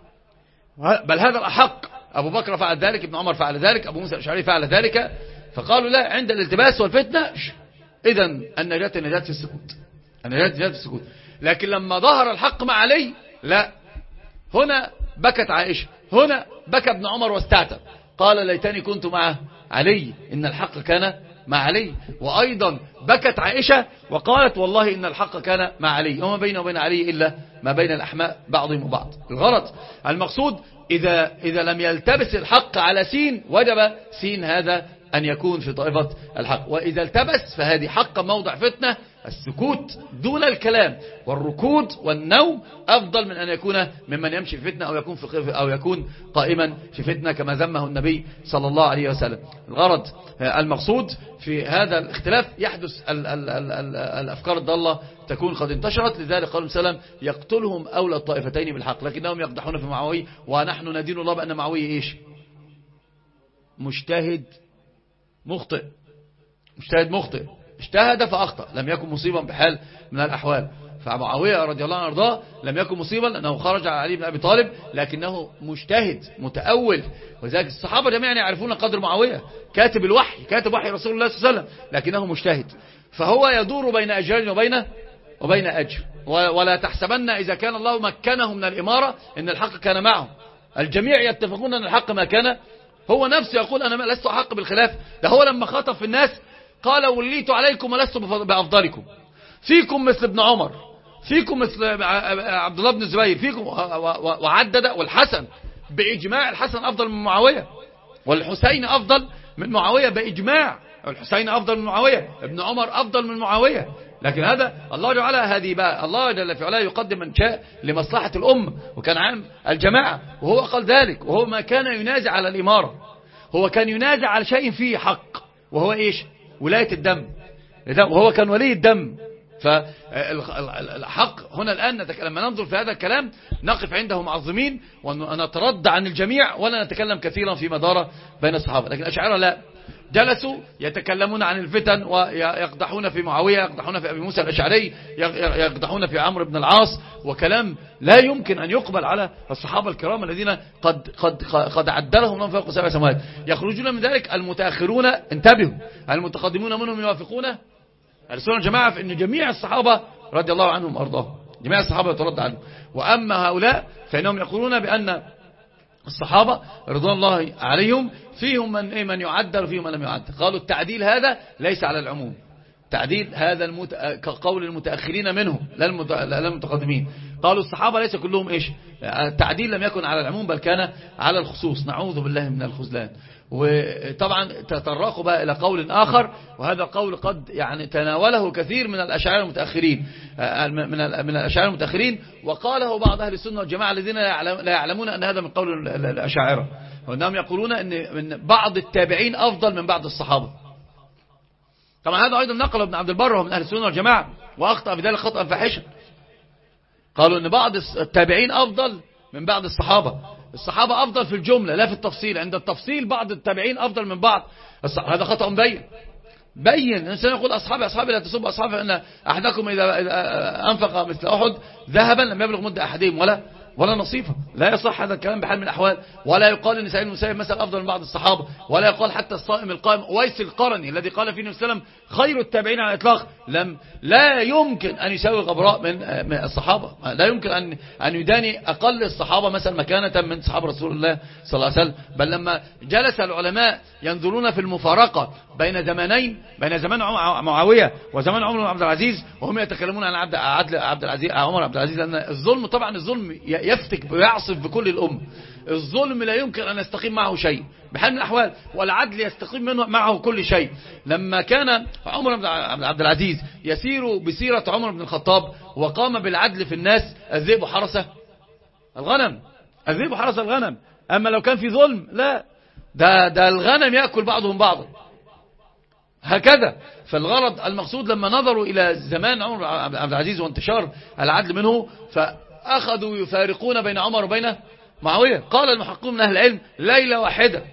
Speaker 1: بل هذا الأحق. أبو بكر فعل ذلك، ابن عمر فعل ذلك، أبو موسى الأشعري فعل ذلك. فقالوا لا، عند الالتباس والفتنة إذن النجاة في السكوت، النجاة في السكوت. لكن لما ظهر الحق مع علي لا، هنا بكت عائشة، هنا بكى ابن عمر واستعتب، قال ليتني كنت مع علي إن الحق كان مع علي. وأيضا بكت عائشة وقالت والله إن الحق كان مع علي، وما بين وبين علي إلا ما بين الأحماء بعضهم وبعض. الغرض المقصود إذا لم يلتبس الحق على سين وجب سين هذا أن يكون في طائفة الحق، وإذا التبس فهذه حق موضع فتنة. السكوت دون الكلام والركود والنوم أفضل من أن يكون ممن يمشي في فتنة أو يكون قائما في فتنة كما ذمه النبي صلى الله عليه وسلم. الغرض المقصود في هذا الاختلاف يحدث الأفكار الضالة تكون قد انتشرت. لذلك قال وسلم يقتلهم أولى الطائفتين بالحق، لكنهم يقدحون في معاوية. ونحن ندين الله بأن معاوية إيش؟ مجتهد مخطئ، مجتهد مخطئ، اجتهد فأخطأ، لم يكن مصيبا بحال من الأحوال. فمعاوية رضي الله عنه وارضاه لم يكن مصيبا لأنه خرج على علي بن أبي طالب، لكنه مجتهد متأول. وذلك الصحابة جميعا يعرفون قدر معاوية، كاتب الوحي، كاتب وحي رسول الله صلى الله عليه وسلم، لكنه مجتهد. فهو يدور بين أجر وبين أجر. ولا تحسبن إذا كان الله مكنه من الإمارة إن الحق كان معه. الجميع يتفقون أن الحق ما كان. هو نفسه يقول أنا لست أحق بالخلاف. ده هو لما خاطب في الناس قال وليت عليكم ولست بأفضلكم، فيكم مثل ابن عمر، فيكم مثل عبد الله بن الزبير، فيكم، وعدد. والحسن بإجماع، الحسن أفضل من معاوية، والحسين أفضل من معاوية بإجماع، الحسين أفضل من معاوية، ابن عمر أفضل من معاوية. لكن هذا الله جعل هذه بقى الله جل في علاه يقدم من شاء لمصلحة الأمة، وكان عام الجماعة. وهو قال ذلك، وهو ما كان ينازع على الإمارة، هو كان ينازع على شيء فيه حق، وهو إيش؟ ولاية الدم، وهو كان ولي الدم. فالحق هنا الآن لما ننظر في هذا الكلام نقف عنده معظمين ونترد عن الجميع ولا نتكلم كثيرا فيما دار بين الصحابة. لكن الأشاعرة لا، جلسوا يتكلمون عن الفتن ويقدحون في معاوية، يقدحون في أبي موسى الأشعري، يقدحون في عمرو بن العاص، وكلام لا يمكن أن يقبل على الصحابة الكرام الذين قد عدلهم الله فوق 7 سماوات. يخرجون من ذلك المتأخرون، انتبهوا، المتقدمون منهم يوافقون السنة الجماعة في أن جميع الصحابة رضي الله عنهم وأرضاهم، جميع الصحابة يترد عنهم. وأما هؤلاء فإنهم يقولون بأن الصحابة رضوان الله عليهم فيهم من يعدل وفيهم من لم يعدل. قالوا التعديل هذا ليس على العموم، تعديل هذا كقول المتأخرين منهم لا المتقدمين. قالوا الصحابة ليس كلهم إيش؟ التعديل لم يكن على العموم بل كان على الخصوص، نعوذ بالله من الخذلان. وطبعا تطرقوا بقى إلى قول آخر، وهذا قول قد يعني تناوله كثير من الأشاعرة المتأخرين من الأشاعرة المتأخرين، وقاله بعض أهل السنة والجماعة الذين لا يعلمون أن هذا من قول الأشاعرة، وأنهم يقولون أن من بعض التابعين أفضل من بعض الصحابة. طبعا هذا أيضا نقله ابن عبد البر وهو من أهل السنة والجماعة، وأخطأ بذلك خطأ فاحشا. قالوا أن بعض التابعين أفضل من بعض الصحابة. الصحابة أفضل في الجملة لا في التفصيل، عند التفصيل بعض التابعين أفضل من بعض. هذا خطأ مبين. بين الإنسان يقول أصحابي لا تسبوا أصحابي، فإن أحدكم إذا أنفق مثل أحد ذهبا لم يبلغ مد أحدهم ولا نصيفه. لا يصح هذا الكلام بحال من الأحوال. ولا يقال ان سعيد المسيب مثلا أفضل من بعض الصحابة، ولا يقال حتى الصائم القائم أويس القرني الذي قال فيه النبي صلى الله عليه وسلم خير التابعين على الإطلاق لا يمكن أن يساوي غبراء من الصحابة. لا يمكن أن يداني أقل الصحابة مثلا مكانة من صحابة رسول الله صلى الله عليه وسلم. بل لما جلس العلماء ينظرون في المفارقة بين زمان معاوية وزمان عمر بن عبد العزيز، وهم يتكلمون عن عمر عبد العزيز، لأن الظلم طبعا الظلم يفتك ويعصف بكل الأمة. الظلم لا يمكن أن يستقيم معه شيء بحال من الأحوال، والعدل يستقيم معه كل شيء. لما كان عمر بن عبد العزيز يسير بسيرة عمر بن الخطاب وقام بالعدل في الناس، الذئب حرس الغنم. أما لو كان في ظلم لا، ده الغنم يأكل بعضهم بعضا هكذا. فالغرض المقصود لما نظروا إلى زمان عمر بن عبد العزيز وانتشار العدل منه، فأخذوا يفارقون بين عمر وبين معاوية. قال المحققون من أهل العلم ليلة واحدة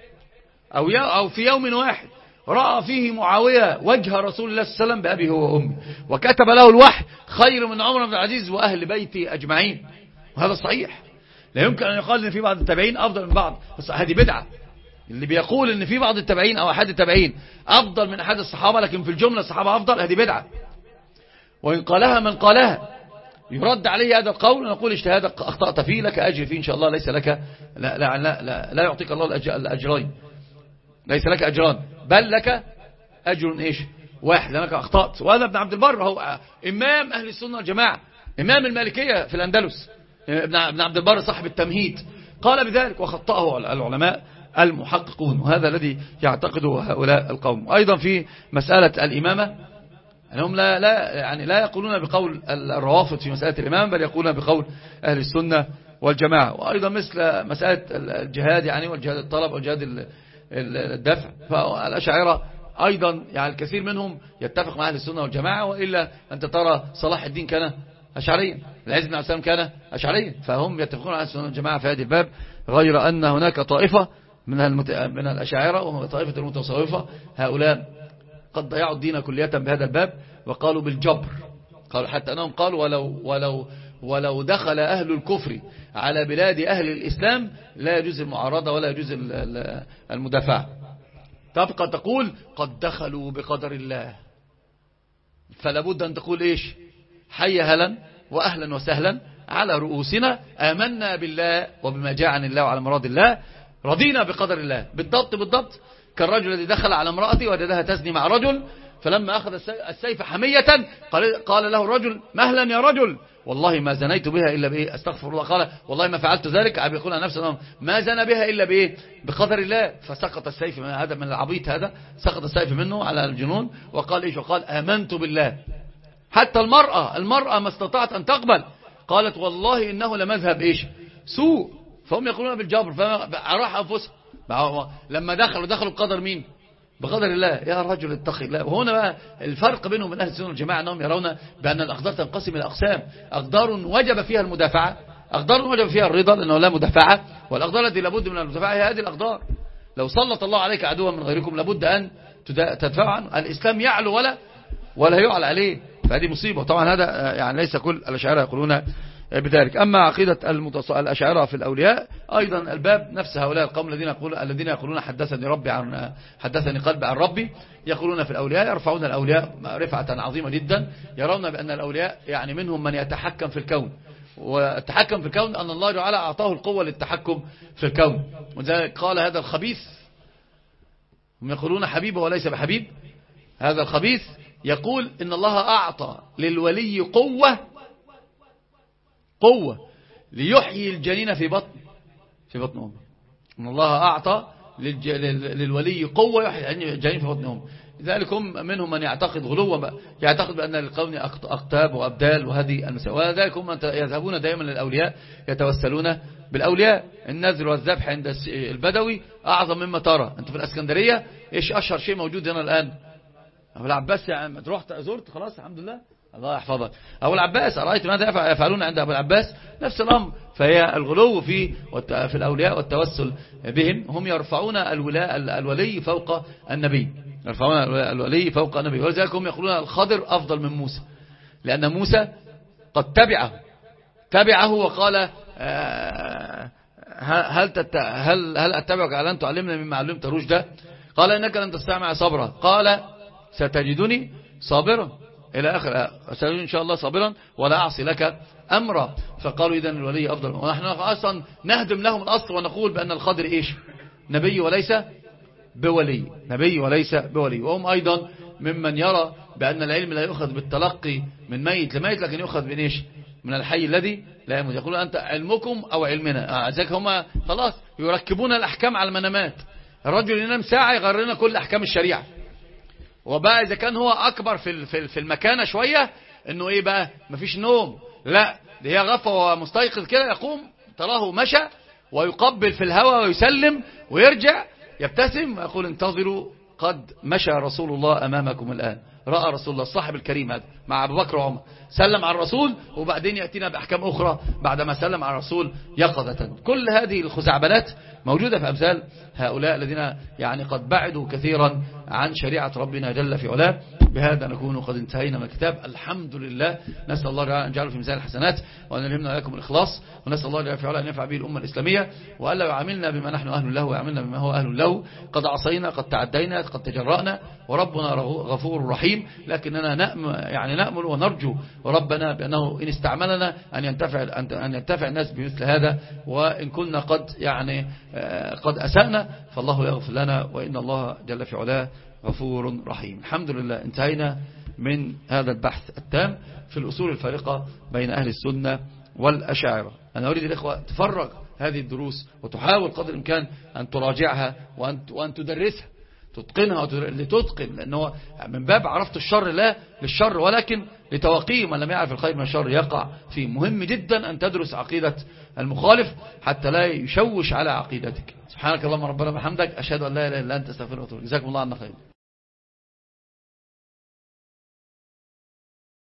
Speaker 1: أو في يوم واحد رأى فيه معاوية وجه رسول الله صلى الله عليه وسلم بأبيه وأمه، وكتب له الوحي خير من عمر بن العزيز وأهل بيته أجمعين. وهذا صحيح. لا يمكن أن يقال أن في بعض التابعين أفضل من بعض، بس هذه بدعة. اللي بيقول أن في بعض التابعين أو أحد التابعين أفضل من أحد الصحابة لكن في الجملة الصحابة أفضل، هذه بدعة. وإن قالها من قالها يرد عليه هذا القول ونقول اجتهادك أخطأت فيه، لك أجر فيه إن شاء الله، ليس لك لا يعطيك الله الأجرين، ليس لك أجران بل لك أجر واحد لأنك أخطأت. وهذا ابن عبد البر هو إمام أهل السنة والجماعة، إمام المالكية في الأندلس، ابن عبد البر صاحب التمهيد قال بذلك، وخطأه العلماء المحققون. وهذا الذي يعتقده هؤلاء القوم. أيضا في مسألة الإمامة أنهم لا يقولون بقول الروافض في مسألة الإمام، بل يقولون بقول أهل السنة والجماعة. وأيضا مثل مسألة الجهاد والجهاد الطلب والجهاد الدفع، فالأشاعرة أيضا الكثير منهم يتفق مع أهل السنة والجماعة، وإلا أنت ترى صلاح الدين كان أشعريا، العز بن عبد السلام كان أشعريا، فهم يتفقون على السنة والجماعة في هذه الباب. غير أن هناك طائفة من الأشاعرة وطائفة المتصوفة، هؤلاء قد ضيعوا الدين كلية بهذا الباب، وقالوا بالجبر. قالوا حتى أنهم قالوا ولو دخل أهل الكفر على بلاد أهل الإسلام لا يجوز المعارضة ولا يجوز المدافعة. تبقى تقول قد دخلوا بقدر الله، فلا بد أن تقول حي هلا وأهلا وسهلا على رؤوسنا، آمنا بالله وبما جاء عن الله وعلى مراد الله، رضينا بقدر الله. بالضبط كالرجل الذي دخل على امرأته وجدها تزني مع رجل، فلما أخذ السيف حمية قال له الرجل مهلا يا رجل، والله ما زنيت بها إلا بإيه، استغفر الله، قال والله ما فعلت ذلك، يقول عن نفسه ما زنى بها إلا بإيه، بقدر الله. فسقط السيف من العبيط هذا، سقط السيف منه على الجنون، وقال وقال آمنت بالله. حتى المرأة ما استطاعت أن تقبل، قالت والله إنه لمذهب سوء. فهم يقولون بالجبر، فراح أنفسهم لما دخلوا بقدر مين؟ بقدر الله. يا رجل اتقي الله. وهنا بقى الفرق بينهم من أهل السنة والجماعة، أنهم يرون بأن الأقدار تنقسم إلى أقسام: أقدار وجب فيها المدافعة، أقدار وجب فيها الرضا لأنه لا مدافعة، والأقدار التي لابد من المدافعة هي هذه الأقدار. لو سلط الله عليك عدوا من غيركم لابد أن تدفع عنه. الإسلام يعلو ولا يعلى عليه، فهذه مصيبة. طبعا هذا ليس كل الأشاعرة يقولون بذلك. أما عقيدة الأشاعرة في الأولياء أيضا الباب نفس هؤلاء القوم الذين يقولون حدثني قلبي عن ربي، يقولون في الأولياء، يرفعون الأولياء رفعة عظيمة جدا، يرون بأن الأولياء منهم من يتحكم في الكون، والتحكم في الكون أن الله تعالى أعطاه القوة للتحكم في الكون. وذلك قال هذا الخبيث، هم يقولون حبيبه وليس بحبيب، هذا الخبيث يقول إن الله أعطى للولي قوة ليحيي الجنين في بطن أمه. إن الله أعطى للولي قوة يحيي الجنين في بطن أمه. لذلك منهم من يعتقد غلوا، يعتقد بأن للقوم أقطاب وأبدال وهذه المسائل، وذلك هم يذهبون دائما للأولياء، يتوسلون بالأولياء. النذر والذبح عند البدوي أعظم مما ترى. أنت في الأسكندرية إيش أشهر شيء موجود هنا الآن؟ أبو العباس رحت زرت خلاص الحمد لله، الله يحفظك. أبو العباس أرأيت ماذا يفعلون عند أبو العباس؟ نفس الأمر. فهي الغلو في الأولياء والتوسل بهم. هم يرفعون الولي فوق النبي، يرفعون الولي فوق النبي. ولذلك هم يقولون الخضر أفضل من موسى، لأن موسى قد تبعه وقال هل أتبعك على أن تعلمنا مما علمت رشدا؟ قال إنك لن تستطيع صبرا. قال ستجدني صابرا إلى آخر، ستجدني إن شاء الله صابرا ولا أعصي لك أمرا. فقالوا إذن الولي أفضل. ونحن أصلا نهدم لهم الأصل ونقول بأن الخضر إيش؟ نبي وليس بولي، نبي وليس بولي. وهم أيضا ممن يرى بأن العلم لا يؤخذ بالتلقي من ميت لميت، لكن يؤخذ من إيش؟ من الحي الذي لا يموت. يقولون أنت علمكم أو علمنا. ذلك هم خلاص يركبون الأحكام على المنامات. الرجل ينام ساعة يغير لنا كل أحكام الشريعة. وبقى إذا كان هو أكبر في المكانة شوية إنه إيه بقى؟ مفيش نوم، لا ده هي غفوة ومستيقظ كده، يقوم تراه مشى ويقبل في الهواء ويسلم ويرجع يبتسم ويقول انتظروا قد مشى رسول الله أمامكم الآن. رأى رسول الله الصاحب الكريم هذا مع أبو بكر وعمر، سلم على الرسول وبعدين يأتينا بأحكام أخرى بعدما سلم على الرسول يقظة. كل هذه الخزعبلات موجودة في أمثال هؤلاء الذين يعني قد بعدوا كثيرا عن شريعة ربنا جل في علاه. بهذا نكون قد انتهينا من الكتاب، الحمد لله. نسأل الله أن يجعله في ميزان الحسنات وأن يلهمنا عليكم الإخلاص، ونسأل الله جل في علاه أن ينفع به الأمة الإسلامية، وألا يعاملنا بما نحن أهل له ويعاملنا بما هو أهل له. قد عصينا، قد تعدينا، قد تجرأنا، وربنا غفور رحيم، لكننا نأمل ونرجو ربنا بأنه إن استعملنا أن ينتفع الناس بمثل هذا، وإن كنا قد أسأنا فالله يغفر لنا، وإن الله جل في علاه غفور رحيم. الحمد لله انتهينا من هذا البحث التام في الأصول الفارقة بين أهل السنة والأشاعرة. أنا أريد الإخوة تفرغ هذه الدروس وتحاول قدر الإمكان أن تراجعها وأن تدرسها، تتقنها لتتقن، لأنه من باب عرفت الشر لا للشر ولكن لتوقيه من لم يعرف الخير من الشر يقع فيه. مهم جدا أن تدرس عقيدة المخالف حتى لا يشوش على عقيدتك. سبحانك اللهم ربنا وبحمدك، أشهد أن لا إله إلا أنت، أستغفرك وأتوب إليك. جزاكم الله عنا خير.